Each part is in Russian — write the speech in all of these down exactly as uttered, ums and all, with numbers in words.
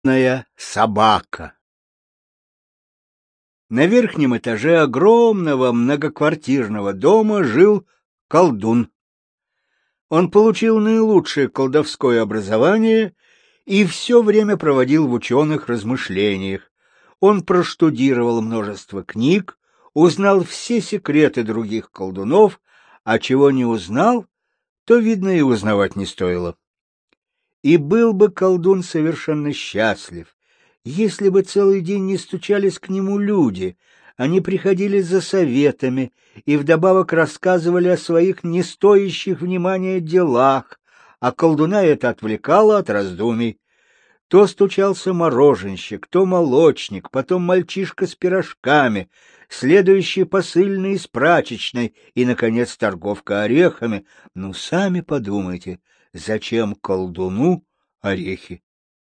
Ная собака. На верхнем этаже огромного многоквартирного дома жил колдун. Он получил наилучшее колдовское образование и все время проводил в ученых размышлениях. Он проштудировал множество книг, узнал все секреты других колдунов, а чего не узнал, то, видно, и узнавать не стоило. И был бы колдун совершенно счастлив, если бы целый день не стучались к нему люди, они приходили за советами и вдобавок рассказывали о своих не стоящих внимания делах, а колдуна это отвлекало от раздумий. То стучался мороженщик, то молочник, потом мальчишка с пирожками, следующий посыльный из прачечной и, наконец, торговка орехами. Ну, сами подумайте, зачем колдуну орехи?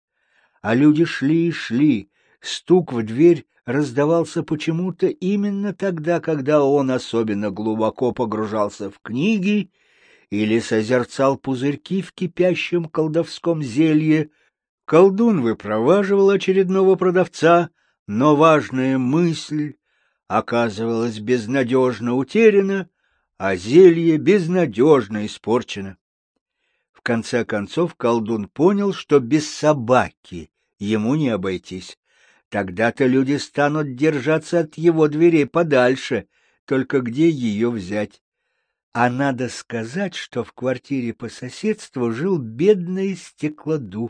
А люди шли и шли, стук в дверь раздавался почему-то именно тогда, когда он особенно глубоко погружался в книги или созерцал пузырьки в кипящем колдовском зелье. Колдун выпроваживал очередного продавца, но важная мысль оказывалась безнадежно утеряна, а зелье безнадежно испорчено. В конце концов колдун понял, что без собаки ему не обойтись. Тогда-то люди станут держаться от его дверей подальше, только где ее взять? А надо сказать, что в квартире по соседству жил бедный стеклодув.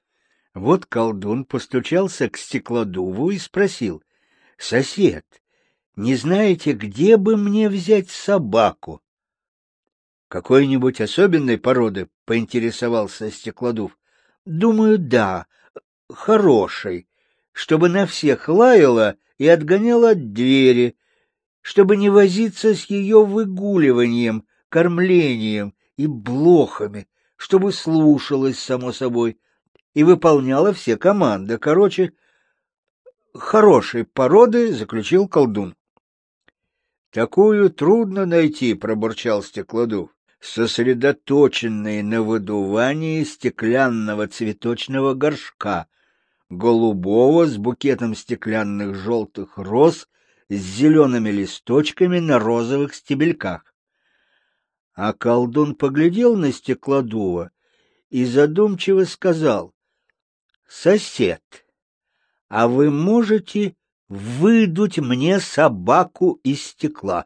Вот колдун постучался к стеклодуву и спросил: «Сосед, не знаете, где бы мне взять собаку?» «Какой-нибудь особенной породы?» — поинтересовался стеклодув. «Думаю, да, хорошей, чтобы на всех лаяла и отгоняла от двери, чтобы не возиться с ее выгуливанием, кормлением и блохами, чтобы слушалась, само собой, и выполняла все команды. Короче, хорошей породы», — заключил колдун. «Такую трудно найти», — пробурчал стеклодув, сосредоточенный на выдувании стеклянного цветочного горшка, голубого с букетом стеклянных желтых роз с зелеными листочками на розовых стебельках. А колдун поглядел на стеклодува и задумчиво сказал: «Сосед, а вы можете выдуть мне собаку из стекла?»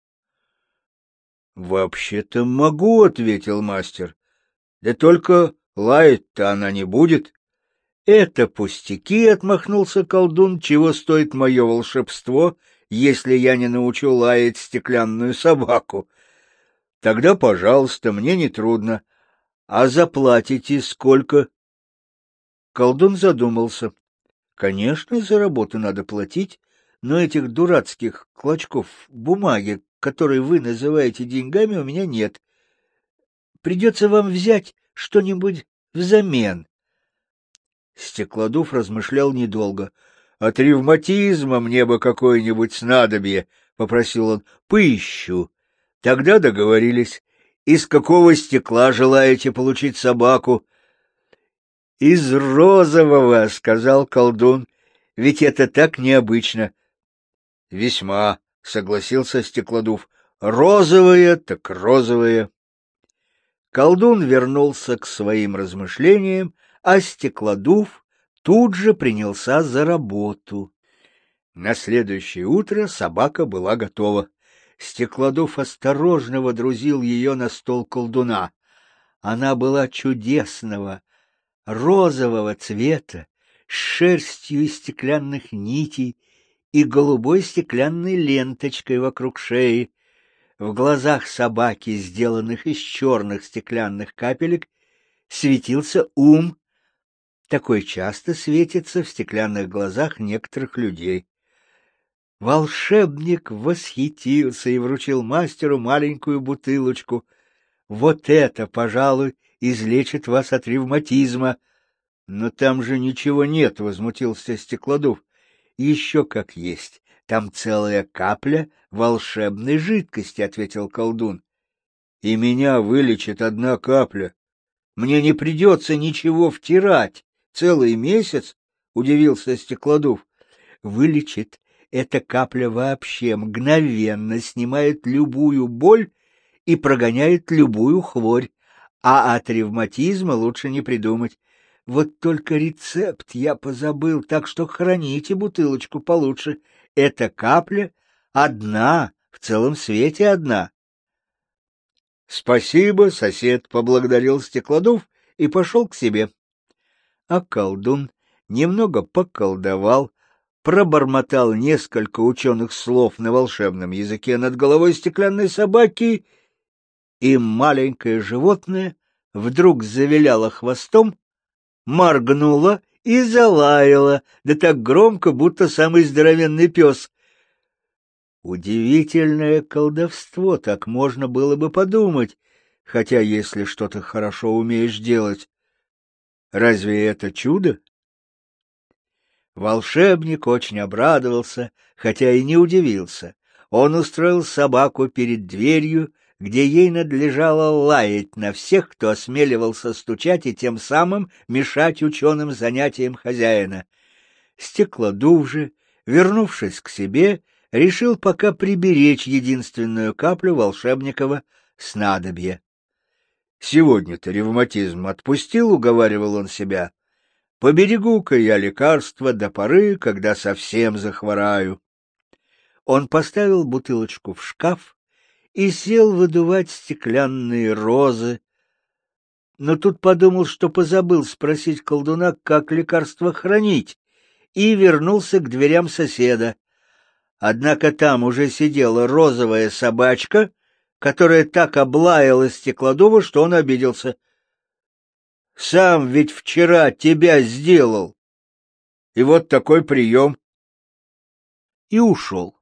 «Вообще-то могу», — ответил мастер. «Да только лаять-то она не будет». «Это пустяки», — отмахнулся колдун, — «чего стоит мое волшебство, если я не научу лаять стеклянную собаку? Тогда, пожалуйста, мне не трудно. А заплатите сколько?» Колдун задумался. «Конечно, за работу надо платить, но этих дурацких клочков бумаги, которые вы называете деньгами, у меня нет. Придется вам взять что-нибудь взамен». Стеклодув размышлял недолго. «От ревматизма мне бы какое-нибудь снадобье», — попросил он. «Поищу». «Тогда договорились. Из какого стекла желаете получить собаку?» «Из розового», — сказал колдун. «Ведь это так необычно». «Весьма», — согласился стеклодув. «Розовое так розовое». Колдун вернулся к своим размышлениям, а стеклодув тут же принялся за работу. На следующее утро собака была готова. Стеклодув осторожно водрузил ее на стол колдуна. Она была чудесного, розового цвета, с шерстью из стеклянных нитей и голубой стеклянной ленточкой вокруг шеи. В глазах собаки, сделанных из черных стеклянных капелек, светился ум. Такой часто светится в стеклянных глазах некоторых людей. Волшебник восхитился и вручил мастеру маленькую бутылочку. «Вот это, пожалуй, излечит вас от ревматизма». «Но там же ничего нет», — возмутился стеклодув. «Еще как есть. Там целая капля волшебной жидкости», — ответил колдун. «И меня вылечит одна капля. Мне не придется ничего втирать», Целый месяц? — удивился Стеклодув. — Вылечит. Эта капля вообще мгновенно снимает любую боль и прогоняет любую хворь, а от ревматизма лучше не придумать. Вот только рецепт я позабыл, так что храните бутылочку получше. Эта капля одна, в целом свете одна. — Спасибо, сосед, — поблагодарил Стеклодув и пошел к себе. А колдун немного поколдовал, пробормотал несколько ученых слов на волшебном языке над головой стеклянной собаки, и маленькое животное вдруг завиляло хвостом, моргнуло и залаяло, да так громко, будто самый здоровенный пес. Удивительное колдовство, так можно было бы подумать, хотя если что-то хорошо умеешь делать, разве это чудо? Волшебник очень обрадовался, хотя и не удивился. Он устроил собаку перед дверью, где ей надлежало лаять на всех, кто осмеливался стучать и тем самым мешать ученым занятиям хозяина. Стеклодув же, вернувшись к себе, решил пока приберечь единственную каплю волшебникова снадобья. «Сегодня-то ревматизм отпустил», — уговаривал он себя. «Поберегу-ка я лекарства до поры, когда совсем захвораю». Он поставил бутылочку в шкаф и сел выдувать стеклянные розы, но тут подумал, что позабыл спросить колдуна, как лекарство хранить, и вернулся к дверям соседа. Однако там уже сидела розовая собачка, которая так облаяла Стеклодува, что он обиделся. — Сам ведь вчера тебя сделал. И вот такой прием. И ушел.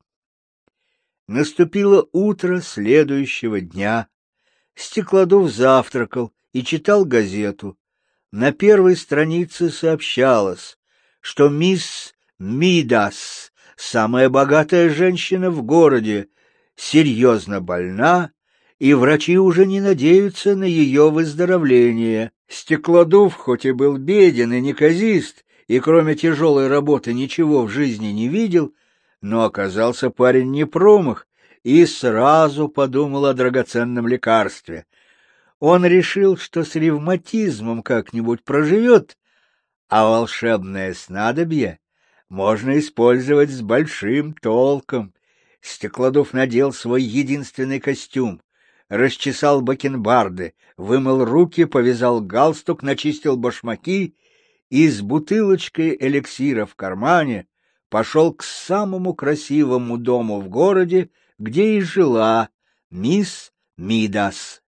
Наступило утро следующего дня. Стеклодув завтракал и читал газету. На первой странице сообщалось, что мисс Мидас, самая богатая женщина в городе, серьезно больна, и врачи уже не надеются на ее выздоровление. Стеклодув, хоть и был беден и неказист, и кроме тяжелой работы ничего в жизни не видел, но оказался парень не промах и сразу подумал о драгоценном лекарстве. Он решил, что с ревматизмом как-нибудь проживет, а волшебное снадобье можно использовать с большим толком. Стеклодув надел свой единственный костюм, расчесал бакенбарды, вымыл руки, повязал галстук, начистил башмаки и с бутылочкой эликсира в кармане пошел к самому красивому дому в городе, где и жила мисс Мидас.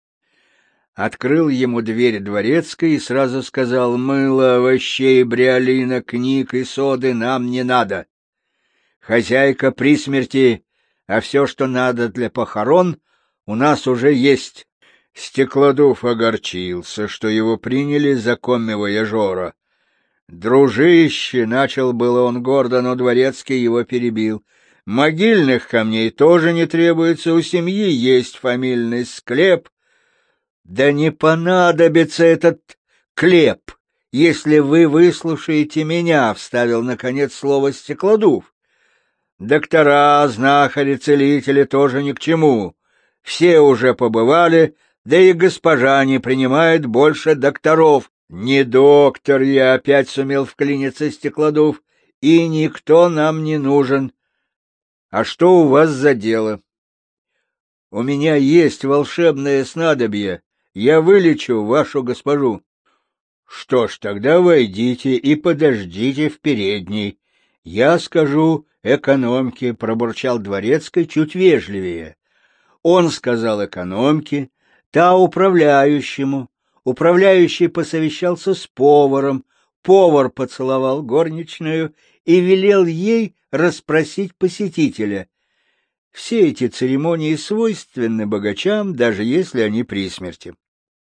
Открыл ему дверь дворецкой и сразу сказал: «Мыла, овощей, бриолина, книг и соды нам не надо. Хозяйка при смерти, а все, что надо для похорон, у нас уже есть». Стеклодув огорчился, что его приняли за комми-вояжера. «Дружище!» — начал было он гордо, но дворецкий его перебил. «Могильных камней тоже не требуется, у семьи есть фамильный склеп». «Да не понадобится этот клеп, если вы выслушаете меня», — вставил, наконец, слово Стеклодув. «Доктора, знахари, целители тоже ни к чему. Все уже побывали, да и госпожа не принимает больше докторов». «Не доктор я», — опять сумел вклиниться Стеклодув, — «и никто нам не нужен. А что у вас за дело?» «У меня есть волшебное снадобье. Я вылечу вашу госпожу». «Что ж, тогда войдите и подождите в передней. Я скажу экономке», — пробурчал дворецкий чуть вежливее. Он сказал экономке, та управляющему. Управляющий посовещался с поваром, повар поцеловал горничную и велел ей расспросить посетителя. Все эти церемонии свойственны богачам, даже если они при смерти.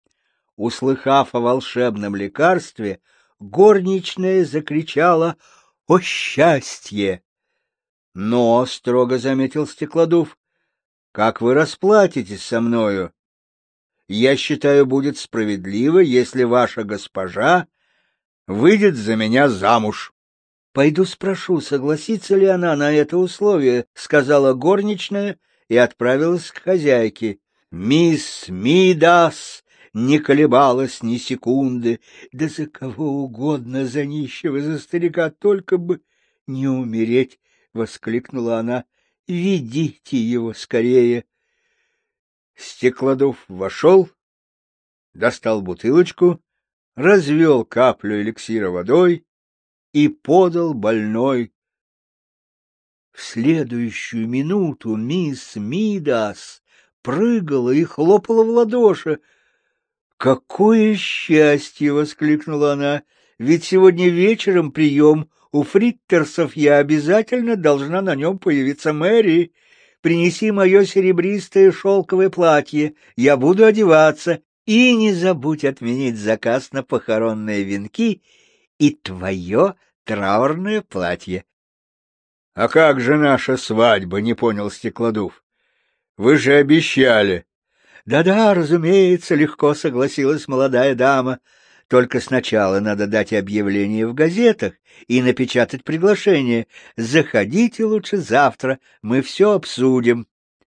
Услыхав о волшебном лекарстве, горничная закричала: «О счастье!» «Но, — строго заметил Стеклодув, — как вы расплатитесь со мною? Я считаю, будет справедливо, если ваша госпожа выйдет за меня замуж. — Пойду спрошу, согласится ли она на это условие, — сказала горничная и отправилась к хозяйке. Мисс Мидас не колебалась ни секунды. Да за кого угодно, за нищего, за старика, только бы не умереть, — воскликнула она. — Ведите его скорее. Стеклодув вошел, достал бутылочку, развел каплю эликсира водой и подал больной. В следующую минуту мисс Мидас прыгала и хлопала в ладоши. «Какое счастье!» — воскликнула она. «Ведь сегодня вечером прием у Фриттерсов, я обязательно должна на нем появиться. Мэри, принеси мое серебристое шелковое платье, я буду одеваться, и не забудь отменить заказ на похоронные венки и твое траурное платье». — А как же наша свадьба? — не понял Стеклодув. — Вы же обещали. Да — Да-да, разумеется, — легко согласилась молодая дама. — Только сначала надо дать объявление в газетах и напечатать приглашение. Заходите лучше завтра, мы все обсудим.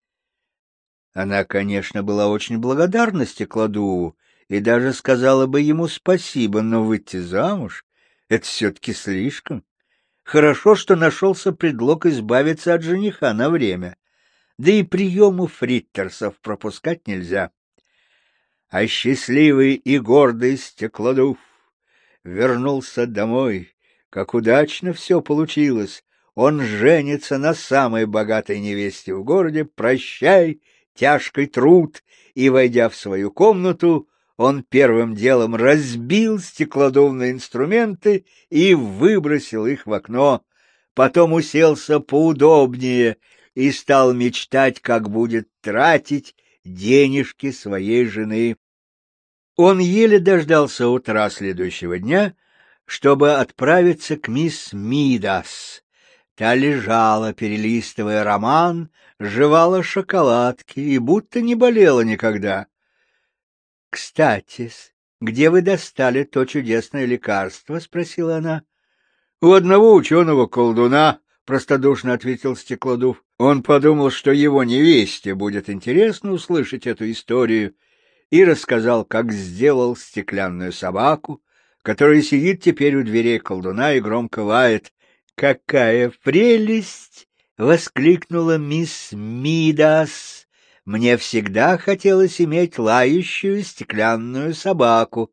Она, конечно, была очень благодарна Стеклодуву и даже сказала бы ему спасибо, но выйти замуж — это все-таки слишком. Хорошо, что нашелся предлог избавиться от жениха на время. Да и приему Фриттерсов пропускать нельзя. А счастливый и гордый Стеклодув вернулся домой. Как удачно все получилось. Он женится на самой богатой невесте в городе. Прощай, тяжкий труд. И, войдя в свою комнату, он первым делом разбил стеклодувные инструменты и выбросил их в окно. Потом уселся поудобнее и стал мечтать, как будет тратить денежки своей жены. Он еле дождался утра следующего дня, чтобы отправиться к мисс Мидас. Та лежала, перелистывая роман, жевала шоколадки и будто не болела никогда. — Кстати, где вы достали то чудесное лекарство? — спросила она. — У одного ученого-колдуна, — простодушно ответил Стеклодув. Он подумал, что его невесте будет интересно услышать эту историю, и рассказал, как сделал стеклянную собаку, которая сидит теперь у дверей колдуна и громко лает. — Какая прелесть! — воскликнула мисс Мидас. — Мне всегда хотелось иметь лающую стеклянную собаку.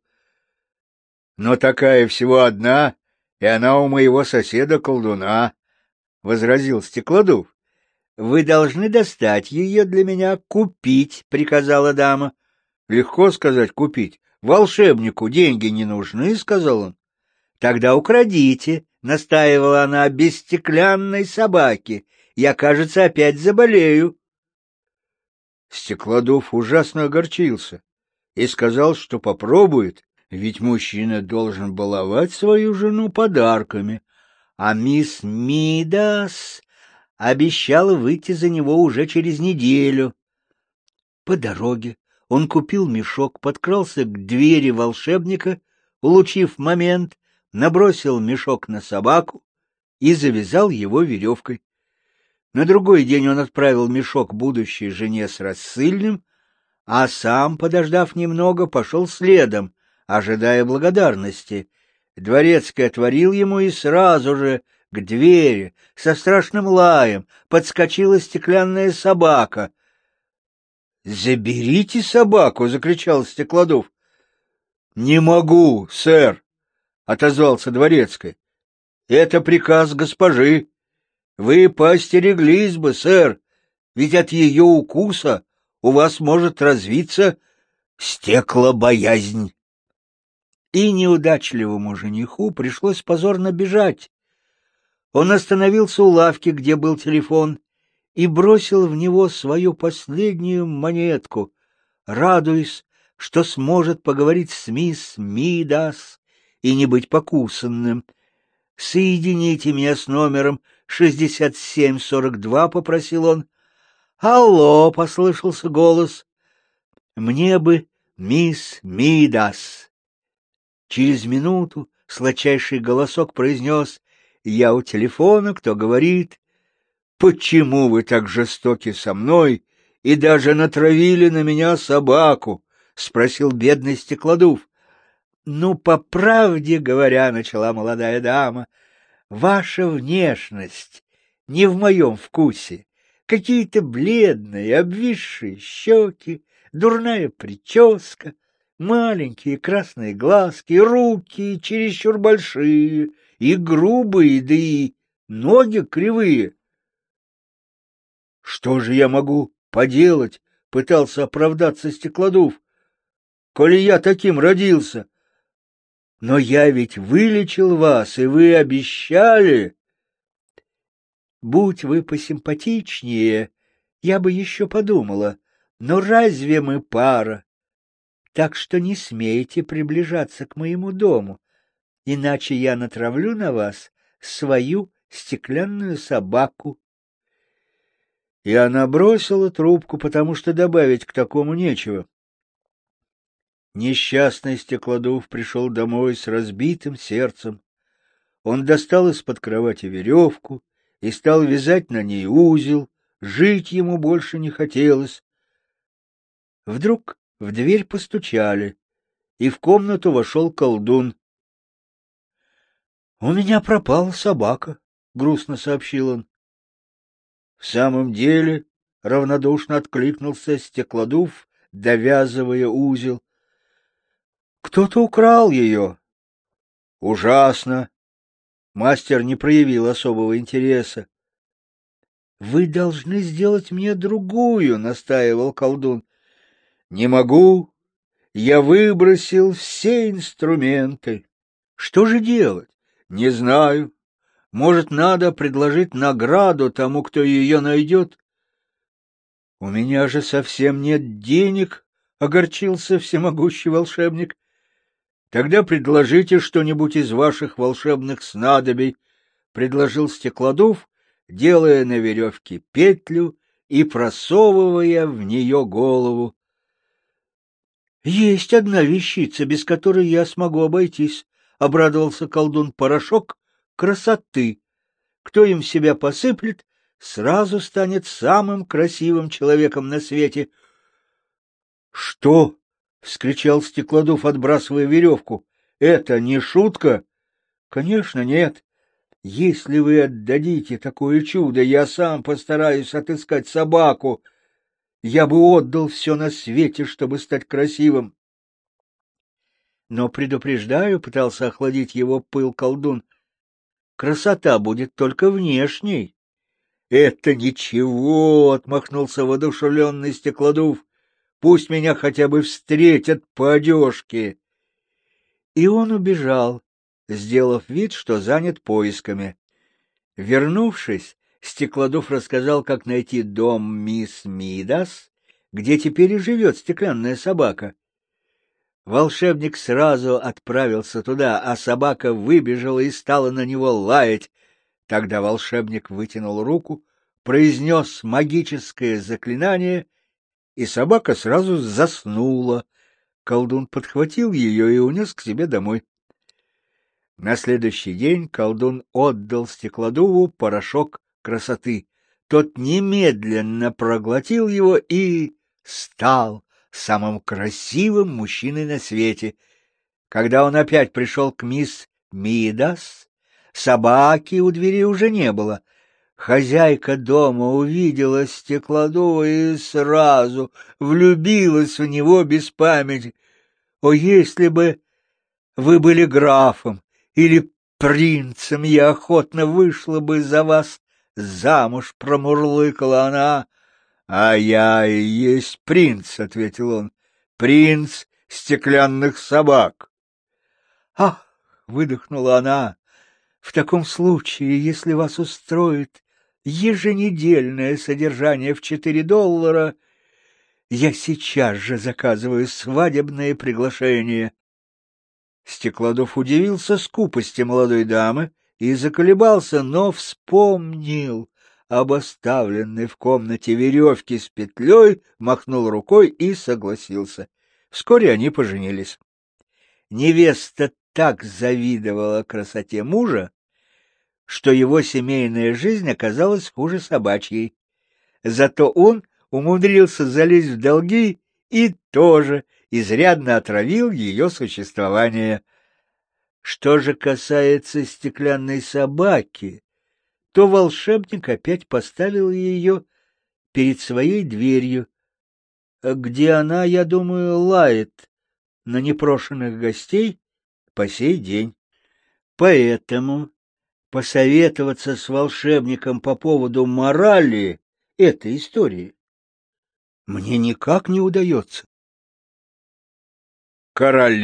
— Но такая всего одна, и она у моего соседа-колдуна, — возразил Стеклодув. — Вы должны достать ее для меня, купить, — приказала дама. — Легко сказать купить. Волшебнику деньги не нужны, — сказал он. — Тогда украдите, — настаивала она, — без стеклянной собаки. Я, кажется, опять заболею. Стеклодув ужасно огорчился и сказал, что попробует, ведь мужчина должен баловать свою жену подарками, а мисс Мидас обещала выйти за него уже через неделю. По дороге он купил мешок, подкрался к двери волшебника, улучив момент, набросил мешок на собаку и завязал его веревкой. На другой день он отправил мешок будущей жене с рассыльным, а сам, подождав немного, пошел следом, ожидая благодарности. Дворецкий отворил ему, и сразу же к двери со страшным лаем подскочила стеклянная собака. — Заберите собаку! — закричал Стеклодув. — Не могу, сэр! — отозвался Дворецкий. — Это приказ госпожи. Вы поостереглись бы, сэр, ведь от ее укуса у вас может развиться стеклобоязнь. И неудачливому жениху пришлось позорно бежать. Он остановился у лавки, где был телефон, и бросил в него свою последнюю монетку, радуясь, что сможет поговорить с мисс Мидас и не быть покусанным. — Соедините меня с номером шестьдесят семь сорок два, — попросил он. — Алло, — послышался голос. — Мне бы мисс Мидас. Через минуту сладчайший голосок произнес: «Я у телефона, кто говорит?» «Почему вы так жестоки со мной и даже натравили на меня собаку?» — спросил бедный Стеклодув. «Ну, по правде говоря, — начала молодая дама, — ваша внешность не в моем вкусе. Какие-то бледные, обвисшие щеки, дурная прическа, маленькие красные глазки, руки чересчур большие и грубые, да и ноги кривые». «Что же я могу поделать?» — пытался оправдаться Стеклодув. «Коли я таким родился. Но я ведь вылечил вас, и вы обещали...» «Будь вы посимпатичнее, я бы еще подумала, но разве мы пара? Так что не смейте приближаться к моему дому, иначе я натравлю на вас свою стеклянную собаку». И она бросила трубку, потому что добавить к такому нечего. Несчастный Стеклодув пришел домой с разбитым сердцем. Он достал из-под кровати веревку и стал вязать на ней узел. Жить ему больше не хотелось. Вдруг в дверь постучали, и в комнату вошел колдун. — У меня пропала собака, — грустно сообщил он. — В самом деле, — равнодушно откликнулся Стеклодув, довязывая узел. — Кто-то украл ее. — Ужасно. Мастер не проявил особого интереса. — Вы должны сделать мне другую, — настаивал колдун. — Не могу. Я выбросил все инструменты. — Что же делать? — Не знаю. Может, надо предложить награду тому, кто ее найдет? — У меня же совсем нет денег, — огорчился всемогущий волшебник. — Тогда предложите что-нибудь из ваших волшебных снадобий, — предложил Стеклодув, делая на веревке петлю и просовывая в нее голову. — Есть одна вещица, без которой я смогу обойтись, — обрадовался колдун. — Порошок красоты. Кто им в себя посыплет, сразу станет самым красивым человеком на свете. — Что? — вскричал Стеклодув, отбрасывая веревку. — Это не шутка? — Конечно, нет. Если вы отдадите такое чудо, я сам постараюсь отыскать собаку. Я бы отдал все на свете, чтобы стать красивым. Но, предупреждаю, — пытался охладить его пыл колдун, — красота будет только внешней. — Это ничего, — отмахнулся воодушевленный Стеклодув. — Пусть меня хотя бы встретят по одежке. И он убежал, сделав вид, что занят поисками. Вернувшись, Стеклодув рассказал, как найти дом мисс Мидас, где теперь и живет стеклянная собака. Волшебник сразу отправился туда, а собака выбежала и стала на него лаять. Тогда волшебник вытянул руку, произнес магическое заклинание, и собака сразу заснула. Колдун подхватил ее и унес к себе домой. На следующий день колдун отдал Стеклодуву порошок красоты. Тот немедленно проглотил его и стал самым красивым мужчиной на свете. Когда он опять пришел к мисс Мидас, собаки у двери уже не было. Хозяйка дома увидела Стеклодува и сразу влюбилась в него без памяти. О, если бы вы были графом или принцем, я охотно вышла бы за вас замуж, — промурлыкала она. — А я и есть принц, — ответил он, — принц стеклянных собак. — Ах! — выдохнула она. — В таком случае, если вас устроит еженедельное содержание в четыре доллара, я сейчас же заказываю свадебное приглашение. Стеклодув удивился скупости молодой дамы и заколебался, но вспомнил об оставленной в комнате веревке с петлей, махнул рукой и согласился. Вскоре они поженились. Невеста так завидовала красоте мужа, что его семейная жизнь оказалась хуже собачьей. Зато он умудрился залезть в долги и тоже изрядно отравил ее существование. Что же касается стеклянной собаки, то волшебник опять поставил ее перед своей дверью, где она, я думаю, лает на непрошенных гостей по сей день. Поэтому посоветоваться с волшебником по поводу морали этой истории мне никак не удается. Королева